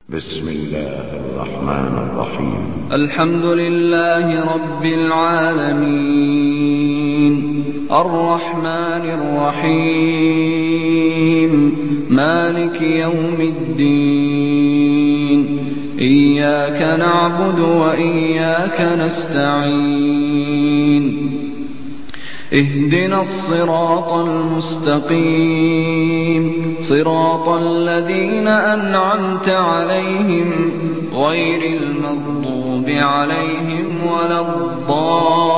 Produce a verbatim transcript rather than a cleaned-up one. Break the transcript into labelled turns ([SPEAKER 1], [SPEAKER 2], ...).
[SPEAKER 1] بسم الله الرحمن الرحيم.
[SPEAKER 2] الحمد لله رب العالمين، الرحمن الرحيم، مالك يوم الدين. إياك نعبد وإياك نستعين. اهدنا الصراط المستقيم، صراط الذين أنعمت عليهم غير المغضوب عليهم ولا الضالين.